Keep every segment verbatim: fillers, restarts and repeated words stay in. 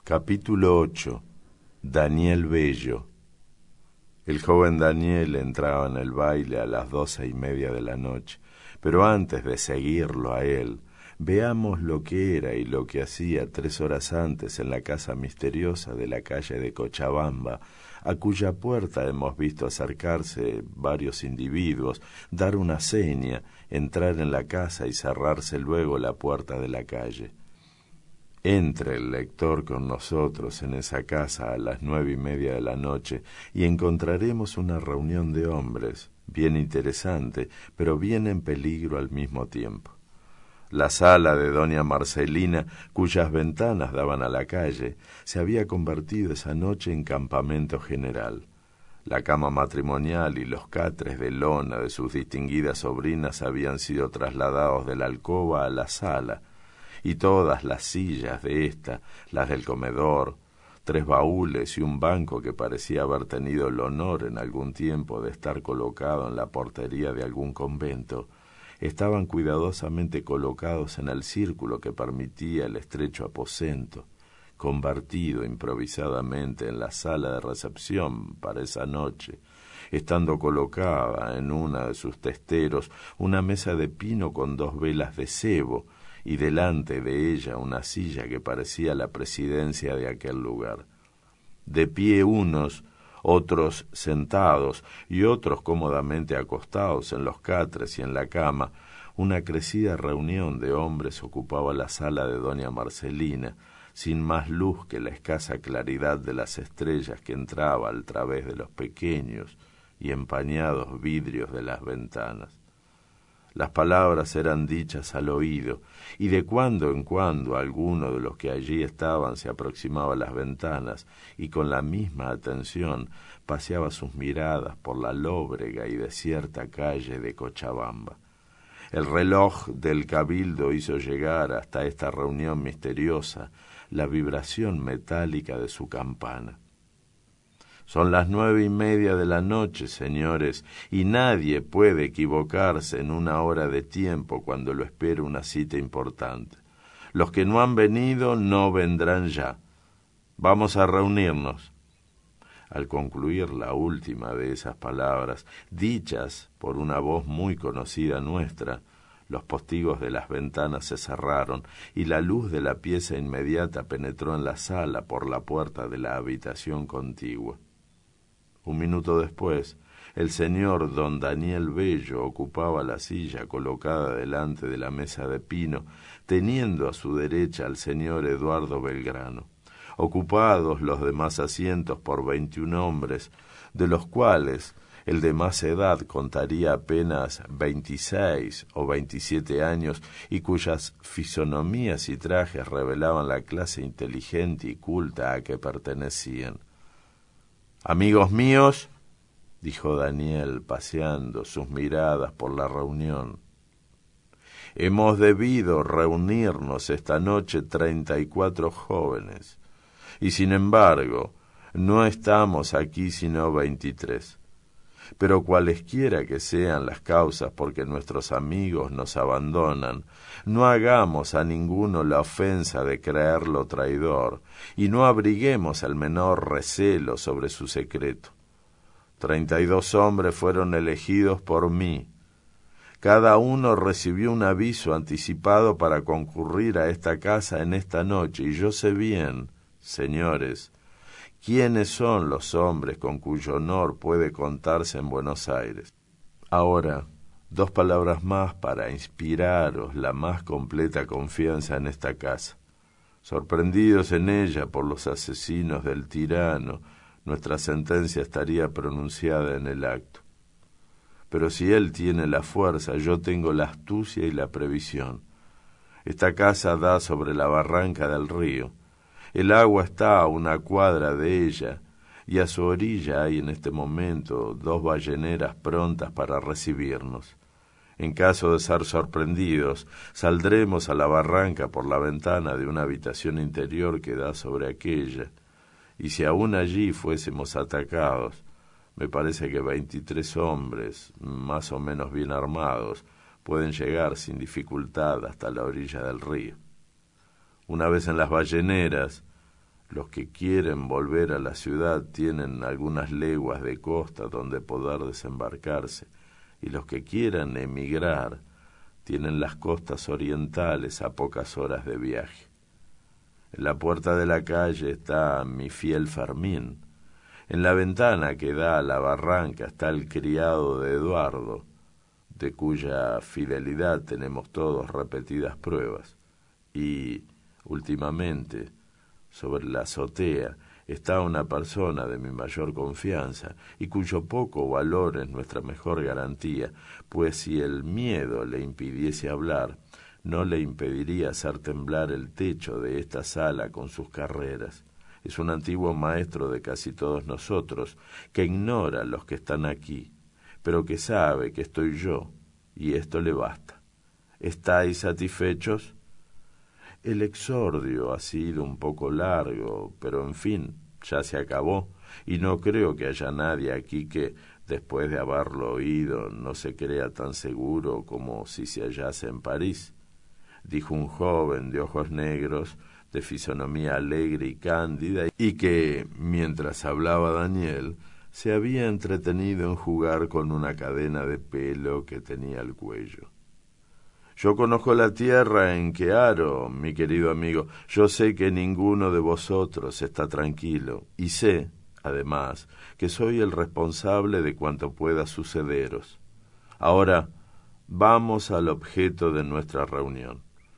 Capítulo ocho. Daniel Bello. El joven Daniel entraba en el baile a las doce y media de la noche, pero antes de seguirlo a él, veamos lo que era y lo que hacía tres horas antes en la casa misteriosa de la calle de Cochabamba, a cuya puerta hemos visto acercarse varios individuos, dar una seña, entrar en la casa y cerrarse luego la puerta de la calle. Entre el lector con nosotros en esa casa a las nueve y media de la noche y encontraremos una reunión de hombres, bien interesante, pero bien en peligro al mismo tiempo. La sala de doña Marcelina, cuyas ventanas daban a la calle, se había convertido esa noche en campamento general. La cama matrimonial y los catres de lona de sus distinguidas sobrinas habían sido trasladados de la alcoba a la sala, y todas las sillas de ésta, las del comedor, tres baúles y un banco que parecía haber tenido el honor en algún tiempo de estar colocado en la portería de algún convento, estaban cuidadosamente colocados en el círculo que permitía el estrecho aposento, convertido improvisadamente en la sala de recepción para esa noche, estando colocada en una de sus testeros una mesa de pino con dos velas de cebo, y delante de ella una silla que parecía la presidencia de aquel lugar. De pie unos, otros sentados y otros cómodamente acostados en los catres y en la cama, una crecida reunión de hombres ocupaba la sala de doña Marcelina, sin más luz que la escasa claridad de las estrellas que entraba al través de los pequeños y empañados vidrios de las ventanas. Las palabras eran dichas al oído, y de cuando en cuando alguno de los que allí estaban se aproximaba a las ventanas y con la misma atención paseaba sus miradas por la lóbrega y desierta calle de Cochabamba. El reloj del cabildo hizo llegar hasta esta reunión misteriosa la vibración metálica de su campana. Son las nueve y media de la noche, señores, y nadie puede equivocarse en una hora de tiempo cuando lo espera una cita importante. Los que no han venido no vendrán ya. Vamos a reunirnos. Al concluir la última de esas palabras, dichas por una voz muy conocida nuestra, los postigos de las ventanas se cerraron y la luz de la pieza inmediata penetró en la sala por la puerta de la habitación contigua. Un minuto después, el señor don Daniel Bello ocupaba la silla colocada delante de la mesa de pino, teniendo a su derecha al señor Eduardo Belgrano. Ocupados los demás asientos por veintiún hombres, de los cuales el de más edad contaría apenas veintiséis o veintisiete años y cuyas fisonomías y trajes revelaban la clase inteligente y culta a que pertenecían. «Amigos míos», dijo Daniel, paseando sus miradas por la reunión, «hemos debido reunirnos esta noche treinta y cuatro jóvenes, y sin embargo no estamos aquí sino veintitrés. Pero cualesquiera que sean las causas por que nuestros amigos nos abandonan, no hagamos a ninguno la ofensa de creerlo traidor, y no abriguemos el menor recelo sobre su secreto. Treinta y dos hombres fueron elegidos por mí. Cada uno recibió un aviso anticipado para concurrir a esta casa en esta noche, y yo sé bien, señores, ¿quiénes son los hombres con cuyo honor puede contarse en Buenos Aires? Ahora, dos palabras más para inspiraros la más completa confianza en esta casa. Sorprendidos en ella por los asesinos del tirano, nuestra sentencia estaría pronunciada en el acto. Pero si él tiene la fuerza, yo tengo la astucia y la previsión. Esta casa da sobre la barranca del río. El agua está a una cuadra de ella, y a su orilla hay en este momento dos balleneras prontas para recibirnos. En caso de ser sorprendidos, saldremos a la barranca por la ventana de una habitación interior que da sobre aquella, y si aún allí fuésemos atacados, me parece que veintitrés hombres, más o menos bien armados, pueden llegar sin dificultad hasta la orilla del río. Una vez en las balleneras, Los que quieren volver a la ciudad tienen algunas leguas de costa donde poder desembarcarse, y los que quieran emigrar tienen las costas orientales a pocas horas de viaje. En la puerta de la calle está mi fiel Fermín. En la ventana que da a la barranca está el criado de Eduardo, de cuya fidelidad tenemos todos repetidas pruebas. Y, últimamente, sobre la azotea está una persona de mi mayor confianza y cuyo poco valor es nuestra mejor garantía, pues si el miedo le impidiese hablar, no le impediría hacer temblar el techo de esta sala con sus carreras. Es un antiguo maestro de casi todos nosotros, que ignora los que están aquí, pero que sabe que estoy yo, y esto le basta. ¿Estáis satisfechos? El exordio ha sido un poco largo, pero en fin, ya se acabó, y no creo que haya nadie aquí que, después de haberlo oído, no se crea tan seguro como si se hallase en París, dijo un joven de ojos negros, de fisonomía alegre y cándida, y que, mientras hablaba Daniel, se había entretenido en jugar con una cadena de pelo que tenía al cuello. Yo conozco la tierra en que aro, mi querido amigo. Yo sé que ninguno de vosotros está tranquilo, y sé, además, que soy el responsable de cuanto pueda sucederos. Ahora, vamos al objeto de nuestra reunión.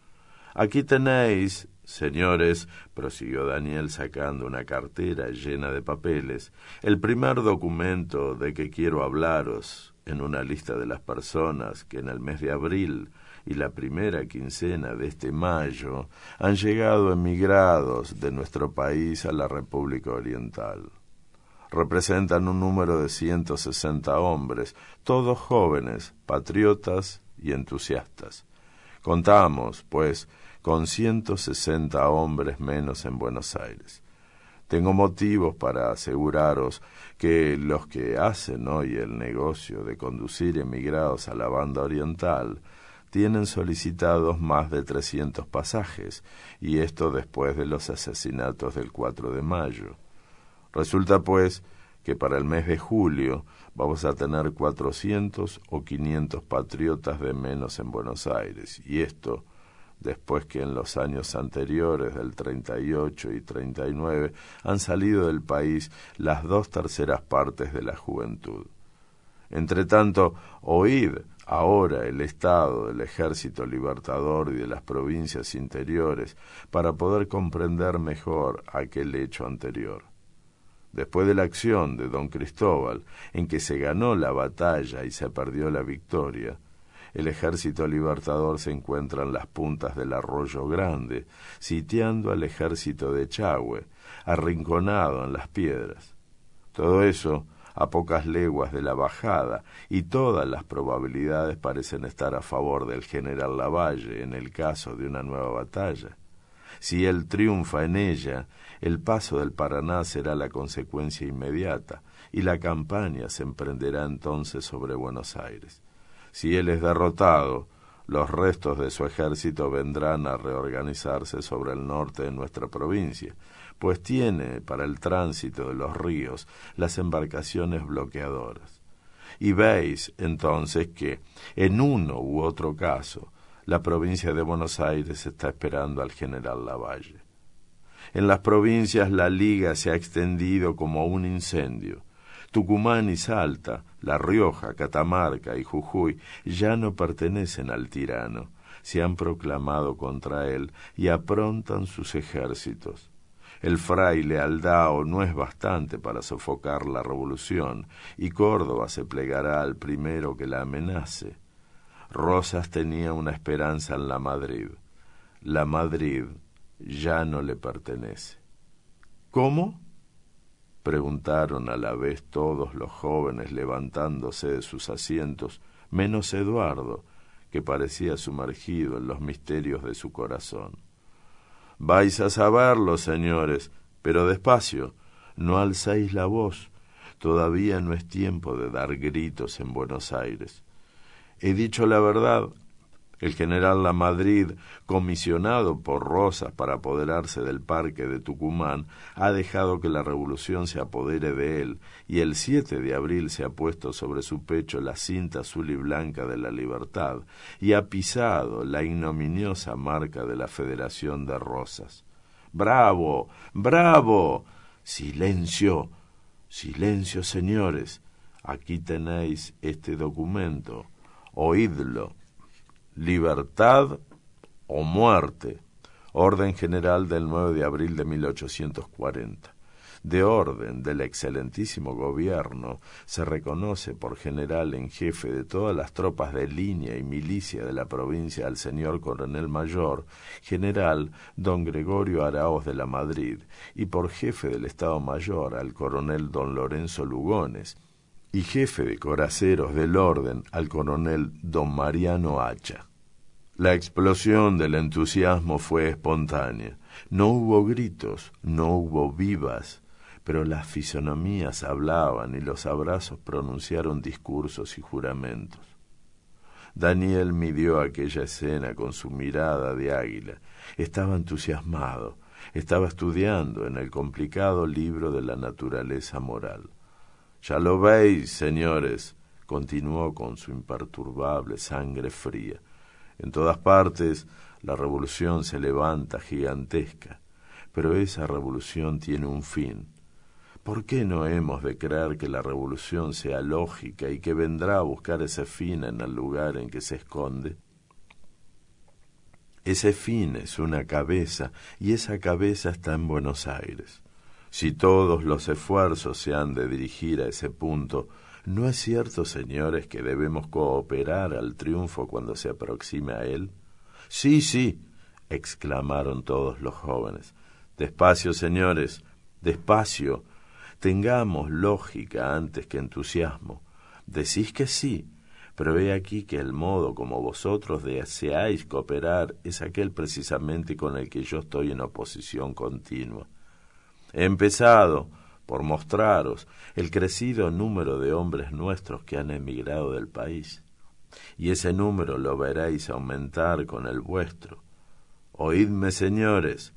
Aquí tenéis, señores, prosiguió Daniel sacando una cartera llena de papeles, el primer documento de que quiero hablaros en una lista de las personas que en el mes de abril y la primera quincena de este mayo han llegado emigrados de nuestro país a la República Oriental. Representan un número de ciento sesenta hombres, todos jóvenes, patriotas y entusiastas. Contamos, pues, con ciento sesenta hombres menos en Buenos Aires. Tengo motivos para aseguraros que los que hacen hoy el negocio de conducir emigrados a la banda oriental tienen solicitados más de trescientos pasajes, y esto después de los asesinatos del cuatro de mayo. Resulta, pues, que para el mes de julio vamos a tener cuatrocientos o quinientos patriotas de menos en Buenos Aires, y esto después que en los años anteriores, del treinta y ocho y treinta y nueve, han salido del país las dos terceras partes de la juventud. Entretanto, oíd ahora el estado del Ejército Libertador y de las provincias interiores para poder comprender mejor aquel hecho anterior. Después de la acción de don Cristóbal, en que se ganó la batalla y se perdió la victoria, el Ejército Libertador se encuentra en las puntas del Arroyo Grande, sitiando al ejército de Echagüe, arrinconado en las piedras. Todo eso a pocas leguas de la bajada, y todas las probabilidades parecen estar a favor del general Lavalle en el caso de una nueva batalla. Si él triunfa en ella, el paso del Paraná será la consecuencia inmediata, y la campaña se emprenderá entonces sobre Buenos Aires. Si él es derrotado, los restos de su ejército vendrán a reorganizarse sobre el norte de nuestra provincia, pues tiene para el tránsito de los ríos las embarcaciones bloqueadoras. Y veis entonces que, en uno u otro caso, la provincia de Buenos Aires está esperando al general Lavalle. En las provincias la liga se ha extendido como un incendio. Tucumán y Salta, La Rioja, Catamarca y Jujuy ya no pertenecen al tirano, se han proclamado contra él y aprontan sus ejércitos. El fraile Aldao no es bastante para sofocar la revolución, y Córdoba se plegará al primero que la amenace. Rosas tenía una esperanza en la Madrid. La Madrid ya no le pertenece. ¿Cómo?, preguntaron a la vez todos los jóvenes levantándose de sus asientos, menos Eduardo, que parecía sumergido en los misterios de su corazón. Vais a saberlo, señores, pero despacio, no alzáis la voz, todavía no es tiempo de dar gritos en Buenos Aires. He dicho la verdad, El general Lamadrid, comisionado por Rosas para apoderarse del parque de Tucumán, ha dejado que la revolución se apodere de él, y el siete de abril se ha puesto sobre su pecho la cinta azul y blanca de la libertad, y ha pisado la ignominiosa marca de la Federación de Rosas. ¡Bravo! ¡Bravo! ¡Silencio! ¡Silencio, señores! Aquí tenéis este documento. Oídlo. Libertad o muerte. Orden general del nueve de abril de mil ochocientos cuarenta. De orden del excelentísimo gobierno, se reconoce por general en jefe de todas las tropas de línea y milicia de la provincia al señor coronel mayor, general don Gregorio Araoz de la Madrid, y por jefe del Estado Mayor al coronel don Lorenzo Lugones, y jefe de coraceros del orden al coronel don Mariano Hacha. La explosión del entusiasmo fue espontánea. No hubo gritos, no hubo vivas, pero las fisonomías hablaban y los abrazos pronunciaron discursos y juramentos. Daniel midió aquella escena con su mirada de águila. Estaba entusiasmado, estaba estudiando en el complicado libro de la naturaleza moral. «Ya lo veis, señores», continuó con su imperturbable sangre fría. «En todas partes la revolución se levanta gigantesca, pero esa revolución tiene un fin. ¿Por qué no hemos de creer que la revolución sea lógica y que vendrá a buscar ese fin en el lugar en que se esconde? Ese fin es una cabeza, y esa cabeza está en Buenos Aires. Si todos los esfuerzos se han de dirigir a ese punto, ¿no es cierto, señores, que debemos cooperar al triunfo cuando se aproxime a él?» «Sí, sí», exclamaron todos los jóvenes. «Despacio, señores, despacio. Tengamos lógica antes que entusiasmo. Decís que sí, pero he aquí que el modo como vosotros deseáis cooperar es aquel precisamente con el que yo estoy en oposición continua. He empezado por mostraros el crecido número de hombres nuestros que han emigrado del país, y ese número lo veréis aumentar con el vuestro. Oídme, señores,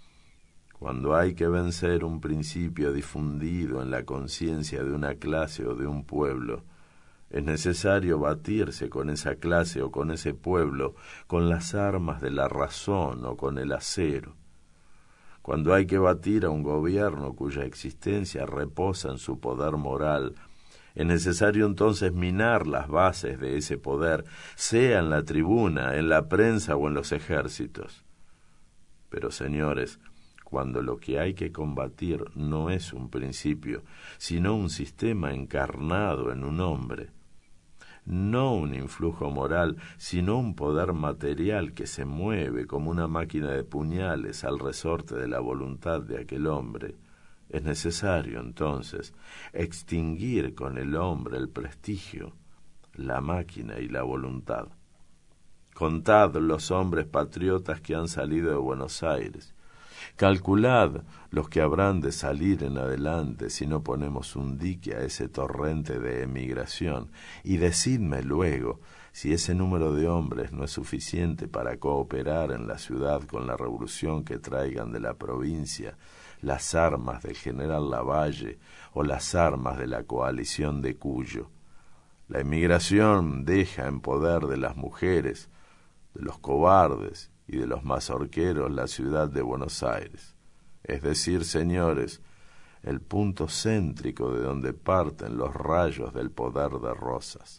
cuando hay que vencer un principio difundido en la conciencia de una clase o de un pueblo, es necesario batirse con esa clase o con ese pueblo con las armas de la razón o con el acero. Cuando hay que batir a un gobierno cuya existencia reposa en su poder moral, es necesario entonces minar las bases de ese poder, sea en la tribuna, en la prensa o en los ejércitos. Pero, señores, cuando lo que hay que combatir no es un principio, sino un sistema encarnado en un hombre, no un influjo moral, sino un poder material que se mueve como una máquina de puñales al resorte de la voluntad de aquel hombre, es necesario, entonces, extinguir con el hombre el prestigio, la máquina y la voluntad. Contad los hombres patriotas que han salido de Buenos Aires. Calculad los que habrán de salir en adelante si no ponemos un dique a ese torrente de emigración, y decidme luego si ese número de hombres no es suficiente para cooperar en la ciudad con la revolución que traigan de la provincia las armas del general Lavalle o las armas de la coalición de Cuyo. La emigración deja en poder de las mujeres, de los cobardes y de los mazorqueros la ciudad de Buenos Aires, es decir, señores, el punto céntrico de donde parten los rayos del poder de Rosas.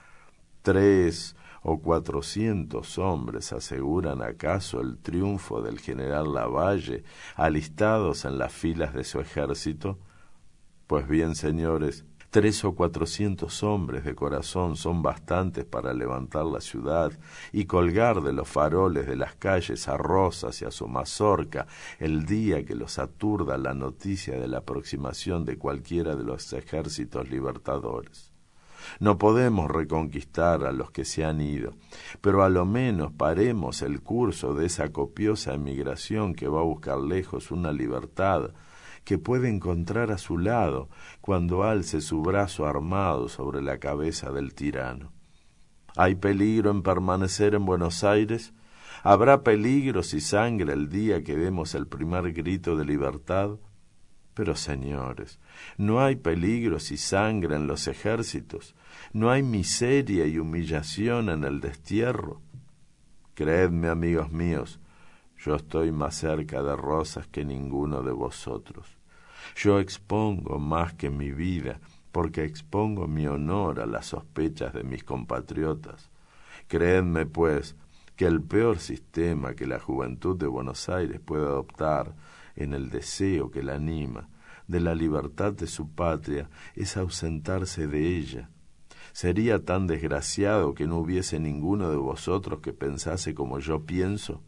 Tres o cuatrocientos hombres aseguran acaso el triunfo del general Lavalle alistados en las filas de su ejército. Pues bien, señores, tres o cuatrocientos hombres de corazón son bastantes para levantar la ciudad y colgar de los faroles de las calles a Rosas y a su mazorca el día que los aturda la noticia de la aproximación de cualquiera de los ejércitos libertadores. No podemos reconquistar a los que se han ido, pero a lo menos paremos el curso de esa copiosa emigración que va a buscar lejos una libertad que puede encontrar a su lado cuando alce su brazo armado sobre la cabeza del tirano. ¿Hay peligro en permanecer en Buenos Aires? ¿Habrá peligros y sangre el día que demos el primer grito de libertad? Pero, señores, no hay peligros y sangre en los ejércitos, no hay miseria y humillación en el destierro. Creedme, amigos míos, yo estoy más cerca de Rosas que ninguno de vosotros. Yo expongo más que mi vida, porque expongo mi honor a las sospechas de mis compatriotas. Creedme, pues, que el peor sistema que la juventud de Buenos Aires puede adoptar en el deseo que la anima de la libertad de su patria es ausentarse de ella. ¿Sería tan desgraciado que no hubiese ninguno de vosotros que pensase como yo pienso?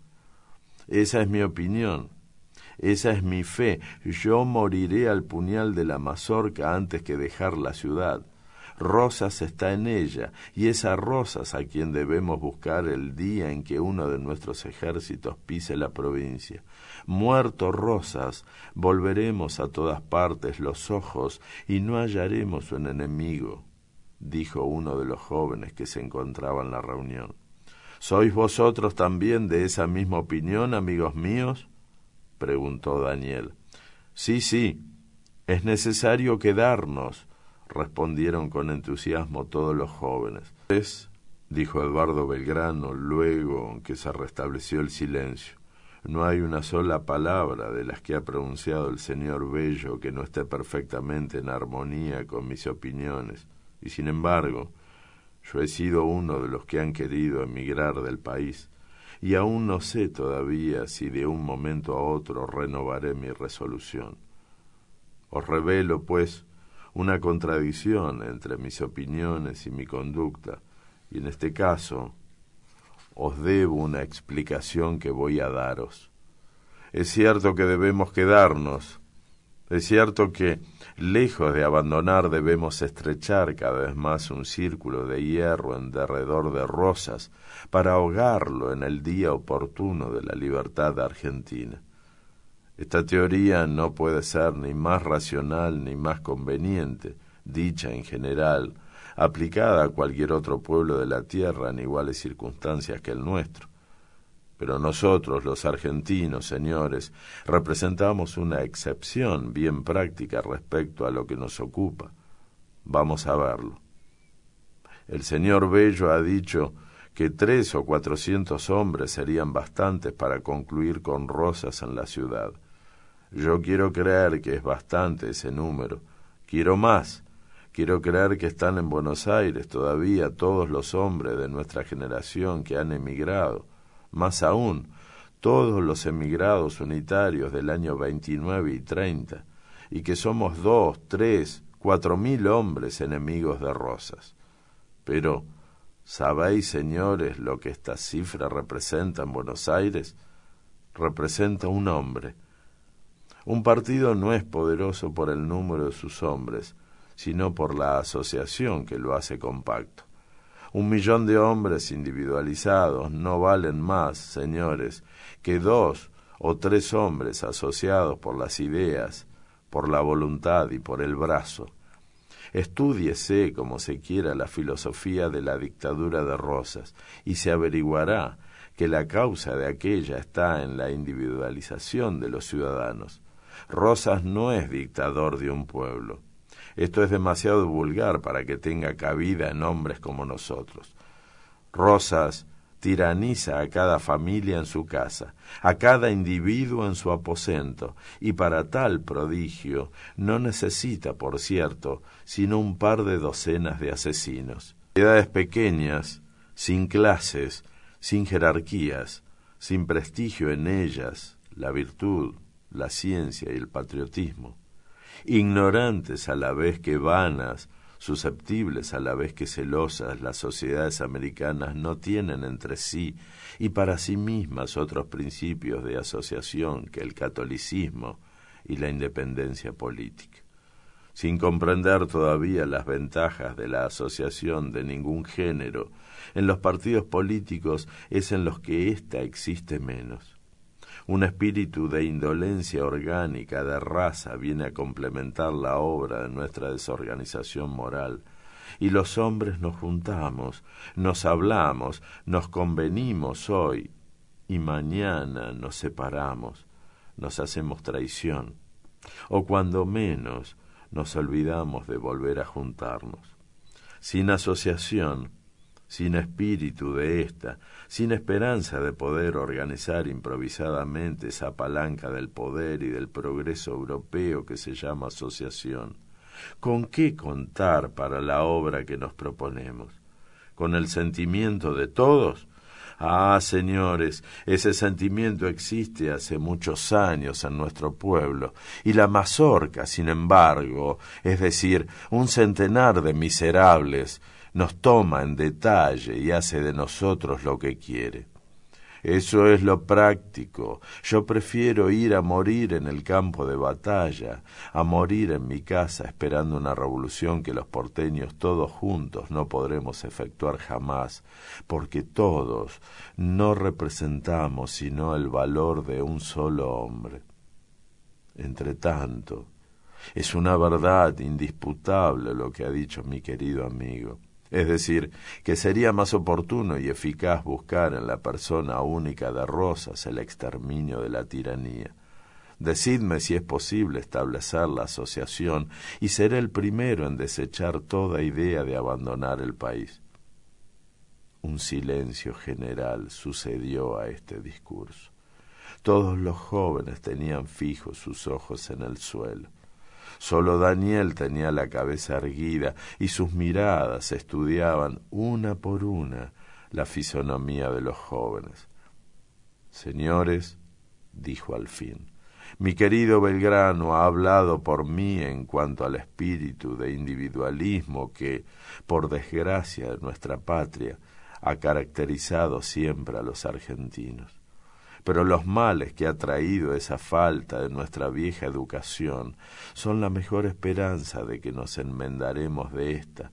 Esa es mi opinión, esa es mi fe. Yo moriré al puñal de la mazorca antes que dejar la ciudad. Rosas está en ella, y es a Rosas a quien debemos buscar el día en que uno de nuestros ejércitos pise la provincia. Muerto Rosas, volveremos a todas partes los ojos y no hallaremos un enemigo, dijo uno de los jóvenes que se encontraba en la reunión. ¿Sois vosotros también de esa misma opinión, amigos míos?, preguntó Daniel. Sí, sí, es necesario quedarnos, respondieron con entusiasmo todos los jóvenes. Es, dijo Eduardo Belgrano luego que se restableció el silencio, no hay una sola palabra de las que ha pronunciado el señor Bello que no esté perfectamente en armonía con mis opiniones, y sin embargo, yo he sido uno de los que han querido emigrar del país, y aún no sé todavía si de un momento a otro renovaré mi resolución. Os revelo, pues, una contradicción entre mis opiniones y mi conducta, y en este caso os debo una explicación que voy a daros. Es cierto que debemos quedarnos, es cierto que, lejos de abandonar, debemos estrechar cada vez más un círculo de hierro en derredor de Rosas para ahogarlo en el día oportuno de la libertad argentina. Esta teoría no puede ser ni más racional ni más conveniente, dicha en general, aplicada a cualquier otro pueblo de la tierra en iguales circunstancias que el nuestro. Pero nosotros, los argentinos, señores, representamos una excepción bien práctica respecto a lo que nos ocupa. Vamos a verlo. El señor Bello ha dicho que tres o cuatrocientos hombres serían bastantes para concluir con Rosas en la ciudad. Yo quiero creer que es bastante ese número. Quiero más. Quiero creer que están en Buenos Aires todavía todos los hombres de nuestra generación que han emigrado. Más aún, todos los emigrados unitarios del año veintinueve y treinta, y que somos dos, tres, cuatro mil hombres enemigos de Rosas. Pero, ¿sabéis, señores, lo que esta cifra representa en Buenos Aires? Representa un hombre. Un partido no es poderoso por el número de sus hombres, sino por la asociación que lo hace compacto. Un millón de hombres individualizados no valen más, señores, que dos o tres hombres asociados por las ideas, por la voluntad y por el brazo. Estúdiese como se quiera la filosofía de la dictadura de Rosas, y se averiguará que la causa de aquella está en la individualización de los ciudadanos. Rosas no es dictador de un pueblo. Esto es demasiado vulgar para que tenga cabida en hombres como nosotros. Rosas tiraniza a cada familia en su casa, a cada individuo en su aposento, y para tal prodigio no necesita, por cierto, sino un par de docenas de asesinos. Ciudades pequeñas, sin clases, sin jerarquías, sin prestigio en ellas, la virtud, la ciencia y el patriotismo. Ignorantes a la vez que vanas, susceptibles a la vez que celosas, las sociedades americanas no tienen entre sí y para sí mismas otros principios de asociación que el catolicismo y la independencia política. Sin comprender todavía las ventajas de la asociación de ningún género, en los partidos políticos es en los que ésta existe menos. Un espíritu de indolencia orgánica, de raza, viene a complementar la obra de nuestra desorganización moral, y los hombres nos juntamos, nos hablamos, nos convenimos hoy, y mañana nos separamos, nos hacemos traición, o cuando menos nos olvidamos de volver a juntarnos. Sin asociación, sin espíritu de ésta, sin esperanza de poder organizar improvisadamente esa palanca del poder y del progreso europeo que se llama asociación, ¿con qué contar para la obra que nos proponemos? ¿Con el sentimiento de todos? Ah, señores, ese sentimiento existe hace muchos años en nuestro pueblo, y la mazorca, sin embargo, es decir, un centenar de miserables, nos toma en detalle y hace de nosotros lo que quiere. Eso es lo práctico. Yo prefiero ir a morir en el campo de batalla, a morir en mi casa esperando una revolución que los porteños todos juntos no podremos efectuar jamás, porque todos no representamos sino el valor de un solo hombre. Entretanto, es una verdad indisputable lo que ha dicho mi querido amigo. Es decir, que sería más oportuno y eficaz buscar en la persona única de Rosas el exterminio de la tiranía. Decidme si es posible establecer la asociación y seré el primero en desechar toda idea de abandonar el país. Un silencio general sucedió a este discurso. Todos los jóvenes tenían fijos sus ojos en el suelo. Solo Daniel tenía la cabeza erguida y sus miradas estudiaban una por una la fisonomía de los jóvenes. Señores, dijo al fin, mi querido Belgrano ha hablado por mí en cuanto al espíritu de individualismo que, por desgracia de nuestra patria, ha caracterizado siempre a los argentinos. Pero los males que ha traído esa falta de nuestra vieja educación son la mejor esperanza de que nos enmendaremos de ésta,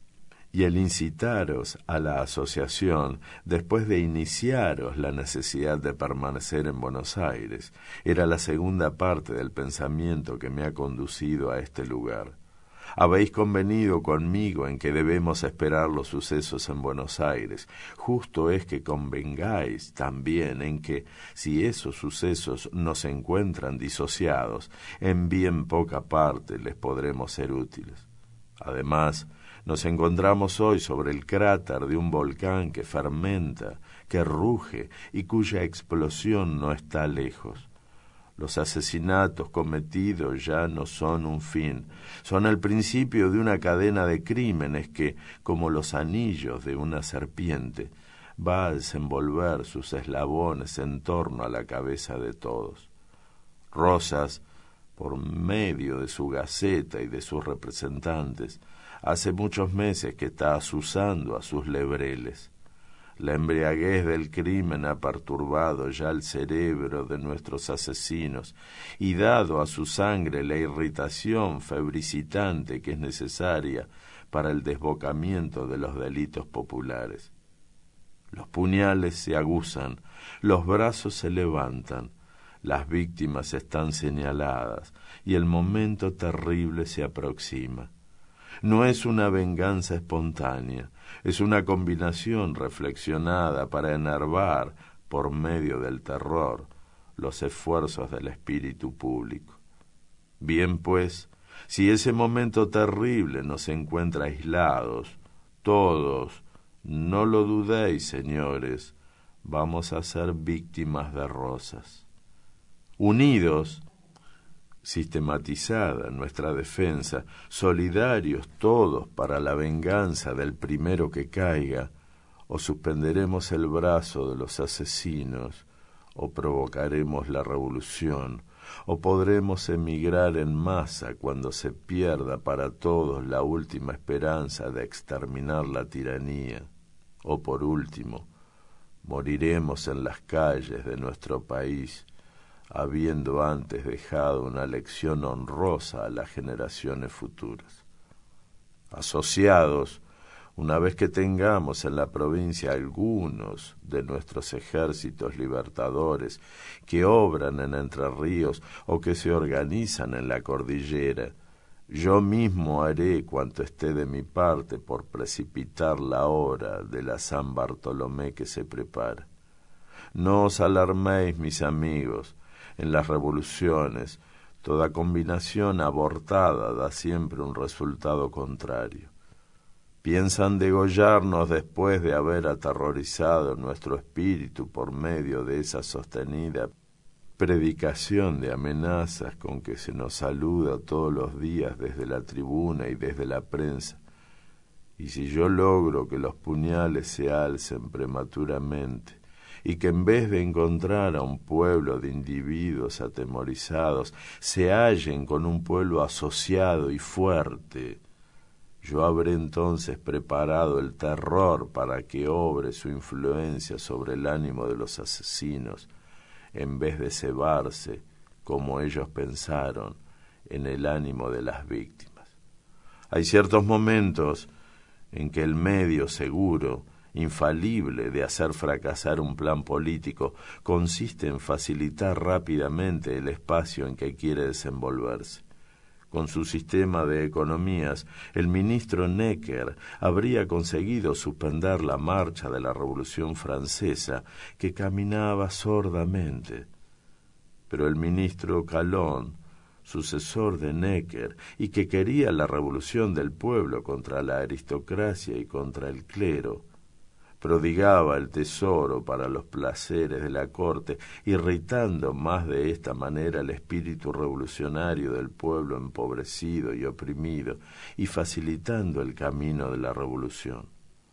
y el incitaros a la asociación, después de iniciaros la necesidad de permanecer en Buenos Aires, era la segunda parte del pensamiento que me ha conducido a este lugar. Habéis convenido conmigo en que debemos esperar los sucesos en Buenos Aires. Justo es que convengáis también en que, si esos sucesos no se encuentran disociados, en bien poca parte les podremos ser útiles. Además, nos encontramos hoy sobre el cráter de un volcán que fermenta, que ruge y cuya explosión no está lejos. Los asesinatos cometidos ya no son un fin, son el principio de una cadena de crímenes que, como los anillos de una serpiente, va a desenvolver sus eslabones en torno a la cabeza de todos. Rosas, por medio de su gaceta y de sus representantes, hace muchos meses que está azuzando a sus lebreles. La embriaguez del crimen ha perturbado ya el cerebro de nuestros asesinos y dado a su sangre la irritación febricitante que es necesaria para el desbocamiento de los delitos populares. Los puñales se aguzan, los brazos se levantan, las víctimas están señaladas y el momento terrible se aproxima. No es una venganza espontánea, es una combinación reflexionada para enervar, por medio del terror, los esfuerzos del espíritu público. Bien pues, si ese momento terrible nos encuentra aislados, todos, no lo dudéis, señores, vamos a ser víctimas de Rosas. Unidos, sistematizada nuestra defensa, solidarios todos para la venganza del primero que caiga, o suspenderemos el brazo de los asesinos, o provocaremos la revolución, o podremos emigrar en masa cuando se pierda para todos la última esperanza de exterminar la tiranía, o por último, moriremos en las calles de nuestro país, habiendo antes dejado una lección honrosa a las generaciones futuras. Asociados, una vez que tengamos en la provincia algunos de nuestros ejércitos libertadores que obran en Entre Ríos o que se organizan en la cordillera, Yo mismo haré cuanto esté de mi parte por precipitar la hora de la San Bartolomé que se prepara. No os alarméis, mis amigos, en las revoluciones, toda combinación abortada da siempre un resultado contrario. Piensan degollarnos después de haber aterrorizado nuestro espíritu por medio de esa sostenida predicación de amenazas con que se nos saluda todos los días desde la tribuna y desde la prensa. Y si yo logro que los puñales se alcen prematuramente y que en vez de encontrar a un pueblo de individuos atemorizados se hallen con un pueblo asociado y fuerte, yo habré entonces preparado el terror para que obre su influencia sobre el ánimo de los asesinos, en vez de cebarse, como ellos pensaron, en el ánimo de las víctimas. Hay ciertos momentos en que el medio seguro, infalible de hacer fracasar un plan político consiste en facilitar rápidamente el espacio en que quiere desenvolverse. Con su sistema de economías, el ministro Necker habría conseguido suspender la marcha de la Revolución Francesa, que caminaba sordamente. Pero el ministro Calonne, sucesor de Necker, y que quería la revolución del pueblo contra la aristocracia y contra el clero, prodigaba el tesoro para los placeres de la corte, irritando más de esta manera el espíritu revolucionario del pueblo empobrecido y oprimido, y facilitando el camino de la revolución.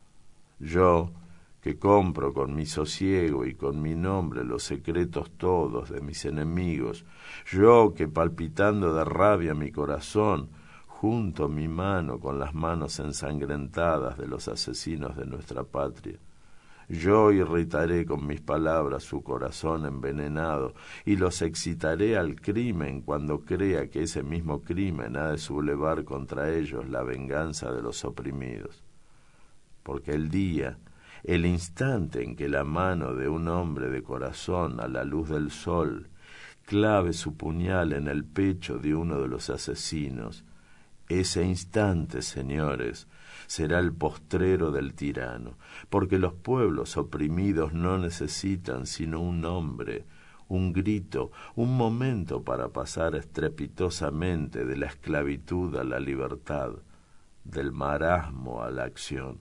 Yo, que compro con mi sosiego y con mi nombre los secretos todos de mis enemigos, yo que palpitando de rabia mi corazón, junto mi mano con las manos ensangrentadas de los asesinos de nuestra patria. Yo irritaré con mis palabras su corazón envenenado y los excitaré al crimen cuando crea que ese mismo crimen ha de sublevar contra ellos la venganza de los oprimidos. Porque el día, el instante en que la mano de un hombre de corazón a la luz del sol clave su puñal en el pecho de uno de los asesinos, ese instante, señores, será el postrero del tirano, porque los pueblos oprimidos no necesitan sino un nombre, un grito, un momento para pasar estrepitosamente de la esclavitud a la libertad, del marasmo a la acción.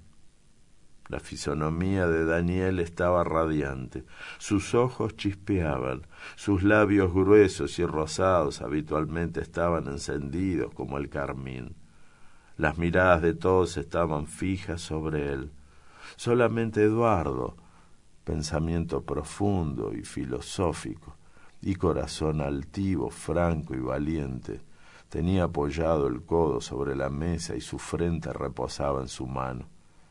La fisonomía de Daniel estaba radiante, sus ojos chispeaban, sus labios gruesos y rosados habitualmente estaban encendidos como el carmín. Las miradas de todos estaban fijas sobre él. Solamente Eduardo, pensamiento profundo y filosófico, y corazón altivo, franco y valiente, tenía apoyado el codo sobre la mesa y su frente reposaba en su mano.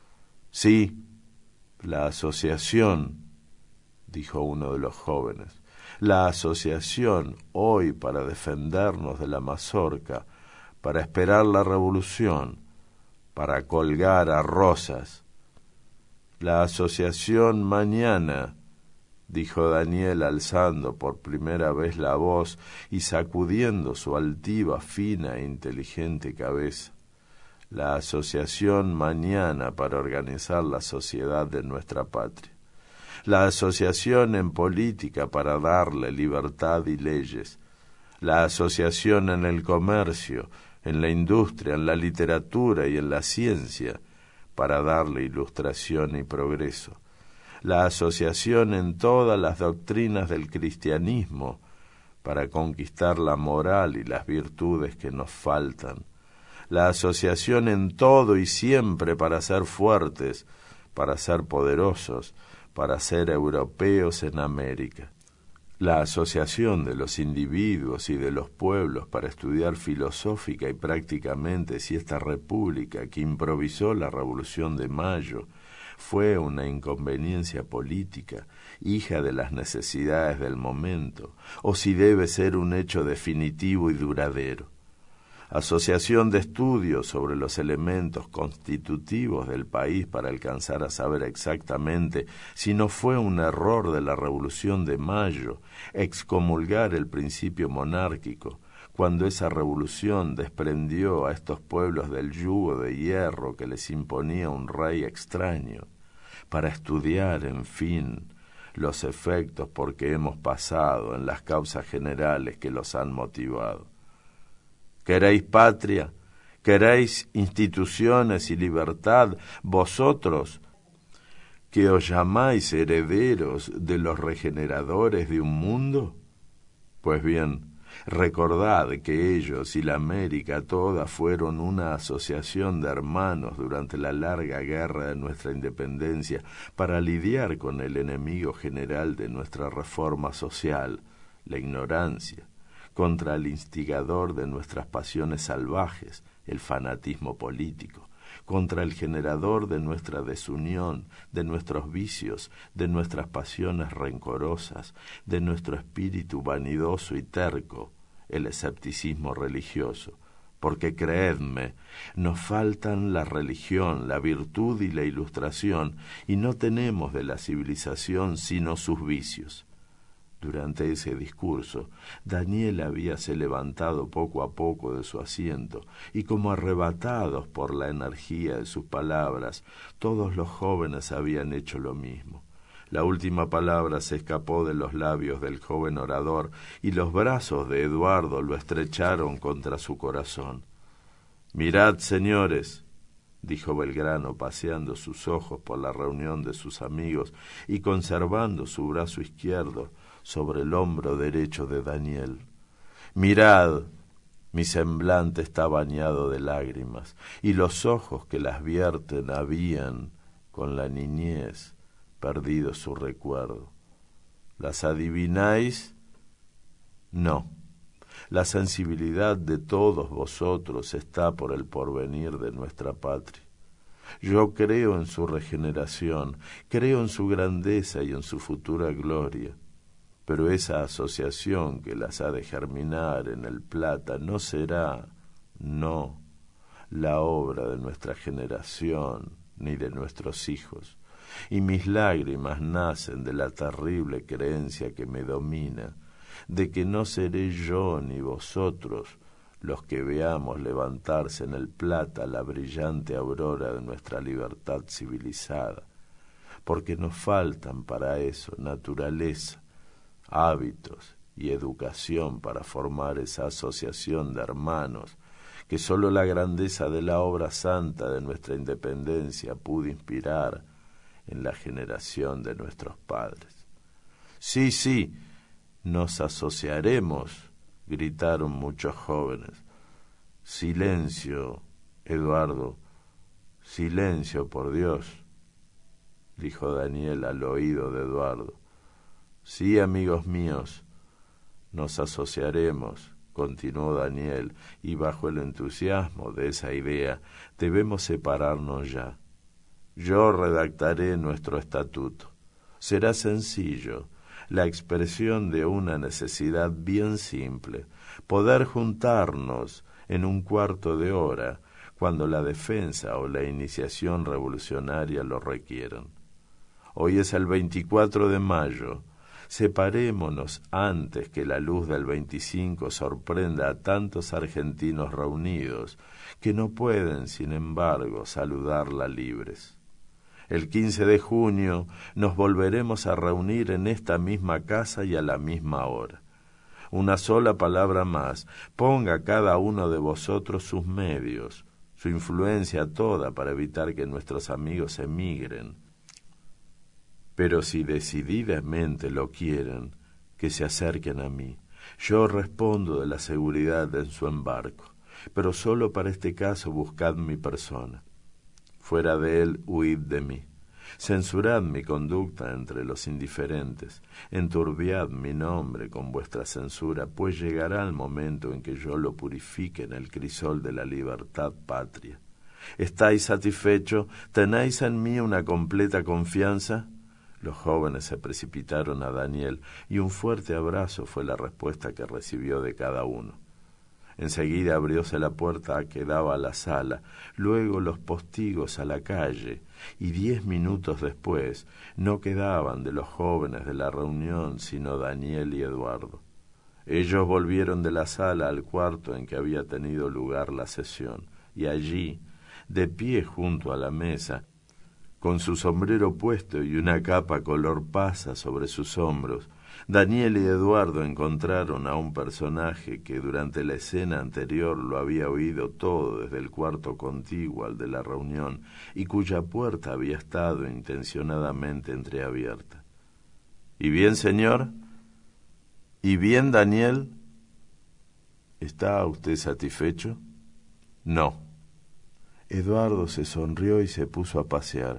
Sí, la asociación, dijo uno de los jóvenes, la asociación hoy para defendernos de la mazorca, para esperar la revolución, para colgar a Rosas. La asociación mañana, dijo Daniel alzando por primera vez la voz y sacudiendo su altiva, fina e inteligente cabeza. La asociación mañana para organizar la sociedad de nuestra patria. La asociación en política para darle libertad y leyes. La asociación en el comercio, en la industria, en la literatura y en la ciencia para darle ilustración y progreso. La asociación en todas las doctrinas del cristianismo para conquistar la moral y las virtudes que nos faltan. La asociación en todo y siempre para ser fuertes, para ser poderosos, para ser europeos en América. La asociación de los individuos y de los pueblos para estudiar filosófica y prácticamente si esta república que improvisó la Revolución de Mayo fue una inconveniencia política, hija de las necesidades del momento, o si debe ser un hecho definitivo y duradero. Asociación de estudios sobre los elementos constitutivos del país para alcanzar a saber exactamente si no fue un error de la Revolución de Mayo excomulgar el principio monárquico, cuando esa revolución desprendió a estos pueblos del yugo de hierro que les imponía un rey extraño, para estudiar, en fin, los efectos por que hemos pasado en las causas generales que los han motivado. ¿Queréis patria? ¿Queréis instituciones y libertad, vosotros que os llamáis herederos de los regeneradores de un mundo? Pues bien, recordad que ellos y la América toda fueron una asociación de hermanos durante la larga guerra de nuestra independencia para lidiar con el enemigo general de nuestra reforma social, la ignorancia, contra el instigador de nuestras pasiones salvajes, el fanatismo político, contra el generador de nuestra desunión, de nuestros vicios, de nuestras pasiones rencorosas, de nuestro espíritu vanidoso y terco, el escepticismo religioso. Porque creedme, nos faltan la religión, la virtud y la ilustración, y no tenemos de la civilización sino sus vicios. Durante ese discurso, Daniel habíase levantado poco a poco de su asiento, y como arrebatados por la energía de sus palabras, todos los jóvenes habían hecho lo mismo. La última palabra se escapó de los labios del joven orador, y los brazos de Eduardo lo estrecharon contra su corazón. «Mirad, señores», dijo Belgrano, paseando sus ojos por la reunión de sus amigos y conservando su brazo izquierdo sobre el hombro derecho de Daniel. «Mirad, mi semblante está bañado de lágrimas, y los ojos que las vierten habían, con la niñez, perdido su recuerdo. ¿Las adivináis? No. La sensibilidad de todos vosotros está por el porvenir de nuestra patria. Yo creo en su regeneración, creo en su grandeza y en su futura gloria. Pero esa asociación que las ha de germinar en el Plata no será, no, la obra de nuestra generación ni de nuestros hijos, y mis lágrimas nacen de la terrible creencia que me domina, de que no seré yo ni vosotros los que veamos levantarse en el Plata la brillante aurora de nuestra libertad civilizada, porque nos faltan para eso naturaleza, hábitos y educación para formar esa asociación de hermanos que sólo la grandeza de la obra santa de nuestra independencia pudo inspirar en la generación de nuestros padres. Sí, sí, nos asociaremos, gritaron muchos jóvenes. Silencio, Eduardo, silencio, por Dios, dijo Daniel al oído de Eduardo. Sí, amigos míos, nos asociaremos, continuó Daniel, y bajo el entusiasmo de esa idea debemos separarnos ya. Yo redactaré nuestro estatuto. Será sencillo, la expresión de una necesidad bien simple, poder juntarnos en un cuarto de hora cuando la defensa o la iniciación revolucionaria lo requieran. Hoy es el veinticuatro de mayo. Separémonos antes que la luz del veinticinco sorprenda a tantos argentinos reunidos que no pueden, sin embargo, saludarla libres. El quince de junio nos volveremos a reunir en esta misma casa y a la misma hora. Una sola palabra más, ponga cada uno de vosotros sus medios, su influencia toda para evitar que nuestros amigos emigren. Pero si decididamente lo quieren, que se acerquen a mí. Yo respondo de la seguridad en su embarco, pero solo para este caso buscad mi persona. Fuera de él, huid de mí. Censurad mi conducta entre los indiferentes, enturbiad mi nombre con vuestra censura, pues llegará el momento en que yo lo purifique en el crisol de la libertad patria. ¿Estáis satisfecho? ¿Tenéis en mí una completa confianza? Los jóvenes se precipitaron a Daniel, y un fuerte abrazo fue la respuesta que recibió de cada uno. Enseguida abrióse la puerta que daba a la sala, luego los postigos a la calle, y diez minutos después no quedaban de los jóvenes de la reunión sino Daniel y Eduardo. Ellos volvieron de la sala al cuarto en que había tenido lugar la sesión, y allí, de pie junto a la mesa, con su sombrero puesto y una capa color pasa sobre sus hombros, Daniel y Eduardo encontraron a un personaje que durante la escena anterior lo había oído todo desde el cuarto contiguo al de la reunión y cuya puerta había estado intencionadamente entreabierta. ¿Y bien, señor? ¿Y bien, Daniel? ¿Está usted satisfecho? No. Eduardo se sonrió y se puso a pasear.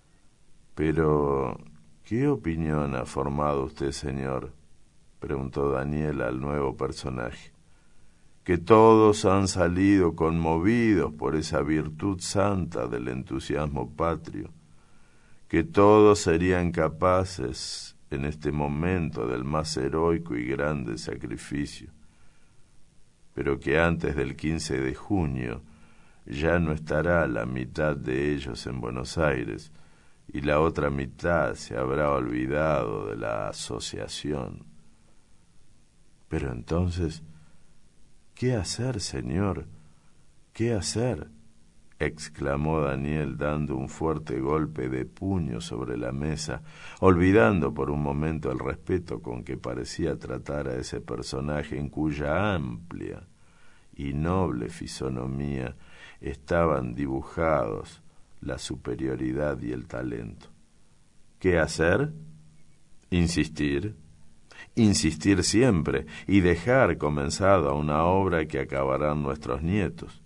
Pero, ¿qué opinión ha formado usted, señor?, preguntó Daniel al nuevo personaje. Que todos han salido conmovidos por esa virtud santa del entusiasmo patrio, que todos serían capaces en este momento del más heroico y grande sacrificio, pero que antes del quince de junio ya no estará la mitad de ellos en Buenos Aires y la otra mitad se habrá olvidado de la asociación. Pero entonces, ¿qué hacer, señor? ¿Qué hacer?, exclamó Daniel dando un fuerte golpe de puño sobre la mesa, olvidando por un momento el respeto con que parecía tratar a ese personaje en cuya amplia y noble fisonomía estaban dibujados la superioridad y el talento. ¿Qué hacer? Insistir, insistir siempre y dejar comenzada una obra que acabarán nuestros nietos.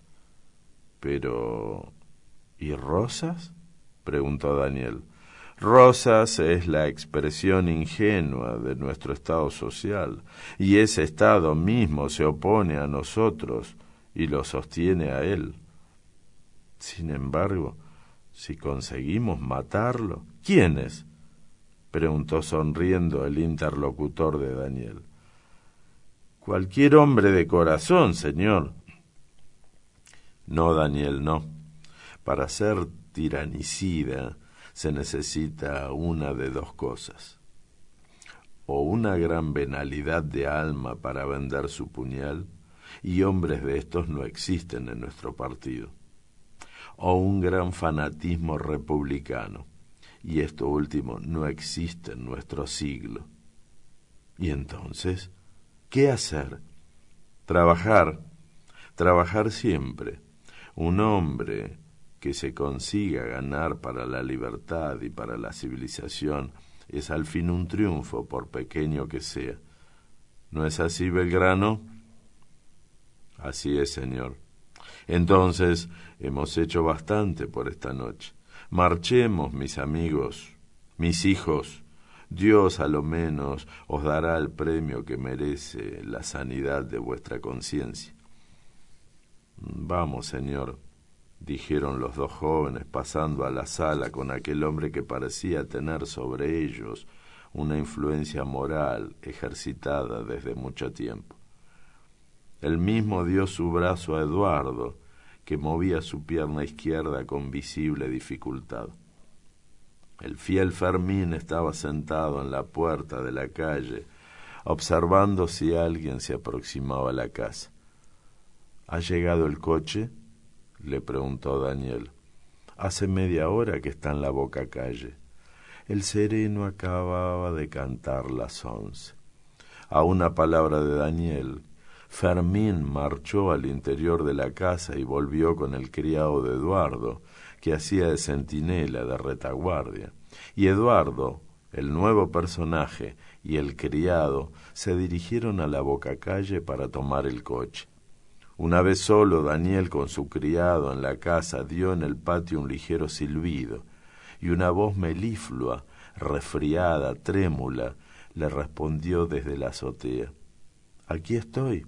Pero, ¿y Rosas?, preguntó Daniel. Rosas es la expresión ingenua de nuestro estado social, y ese estado mismo se opone a nosotros y lo sostiene a él. Sin embargo, si conseguimos matarlo... ¿Quiénes?, preguntó sonriendo el interlocutor de Daniel. Cualquier hombre de corazón, señor. No, Daniel, no. Para ser tiranicida se necesita una de dos cosas: o una gran venalidad de alma para vender su puñal, y hombres de estos no existen en nuestro partido, o un gran fanatismo republicano, y esto último no existe en nuestro siglo. ¿Y entonces qué hacer? Trabajar, trabajar siempre. Un hombre que se consiga ganar para la libertad y para la civilización es al fin un triunfo, por pequeño que sea. ¿No es así, Belgrano? Así es, señor. Entonces, hemos hecho bastante por esta noche. Marchemos, mis amigos, mis hijos. Dios, a lo menos, os dará el premio que merece la sanidad de vuestra conciencia. Vamos, señor, dijeron los dos jóvenes, pasando a la sala con aquel hombre que parecía tener sobre ellos una influencia moral ejercitada desde mucho tiempo. Él mismo dio su brazo a Eduardo, que movía su pierna izquierda con visible dificultad. El fiel Fermín estaba sentado en la puerta de la calle, observando si alguien se aproximaba a la casa. ¿Ha llegado el coche?, le preguntó Daniel. Hace media hora que está en la Boca Calle. El sereno acababa de cantar las once. A una palabra de Daniel, Fermín marchó al interior de la casa y volvió con el criado de Eduardo, que hacía de centinela, de retaguardia. Y Eduardo, el nuevo personaje, y el criado se dirigieron a la Boca Calle para tomar el coche. Una vez solo, Daniel con su criado en la casa dio en el patio un ligero silbido, y una voz meliflua, resfriada, trémula, le respondió desde la azotea. «Aquí estoy».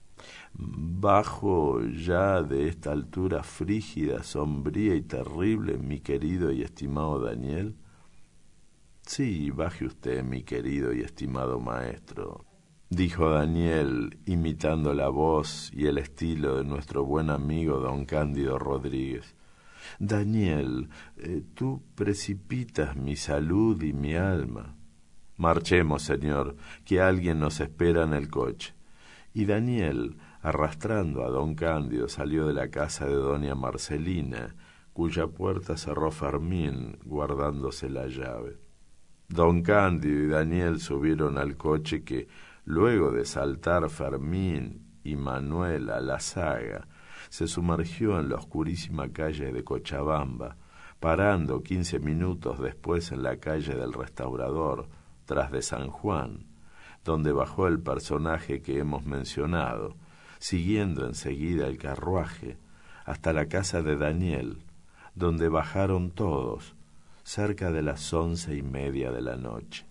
«¿Bajo ya de esta altura frígida, sombría y terrible, mi querido y estimado Daniel?» «Sí, baje usted, mi querido y estimado maestro», dijo Daniel, imitando la voz y el estilo de nuestro buen amigo don Cándido Rodríguez. «Daniel, eh, tú precipitas mi salud y mi alma. Marchemos, señor, que alguien nos espera en el coche. Y Daniel, arrastrando a don Cándido, salió de la casa de doña Marcelina, cuya puerta cerró Fermín, guardándose la llave. Don Cándido y Daniel subieron al coche que, luego de saltar Fermín y Manuel a la Saga, se sumergió en la oscurísima calle de Cochabamba, parando quince minutos después en la calle del Restaurador, tras de San Juan, donde bajó el personaje que hemos mencionado, siguiendo enseguida el carruaje hasta la casa de Daniel, donde bajaron todos cerca de las once y media de la noche.